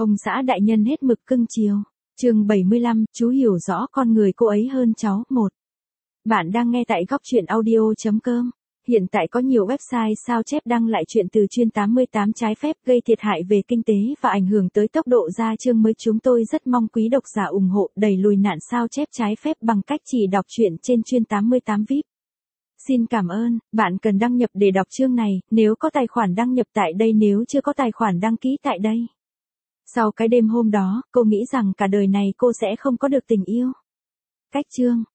Ông xã đại nhân hết mực cưng chiều. Chương 75, chú hiểu rõ con người cô ấy hơn cháu. 1. Bạn đang nghe tại góc truyện audio.com. Hiện tại có nhiều website sao chép đăng lại chuyện từ chuyên 88 trái phép gây thiệt hại về kinh tế và ảnh hưởng tới tốc độ ra chương mới. Chúng tôi rất mong quý độc giả ủng hộ đẩy lùi nạn sao chép trái phép bằng cách chỉ đọc truyện trên chuyên 88 VIP. Xin cảm ơn. Bạn cần đăng nhập để đọc chương này, nếu có tài khoản đăng nhập tại đây, nếu chưa có tài khoản đăng ký tại đây. Sau cái đêm hôm đó, cô nghĩ rằng cả đời này cô sẽ không có được tình yêu. Cách chương.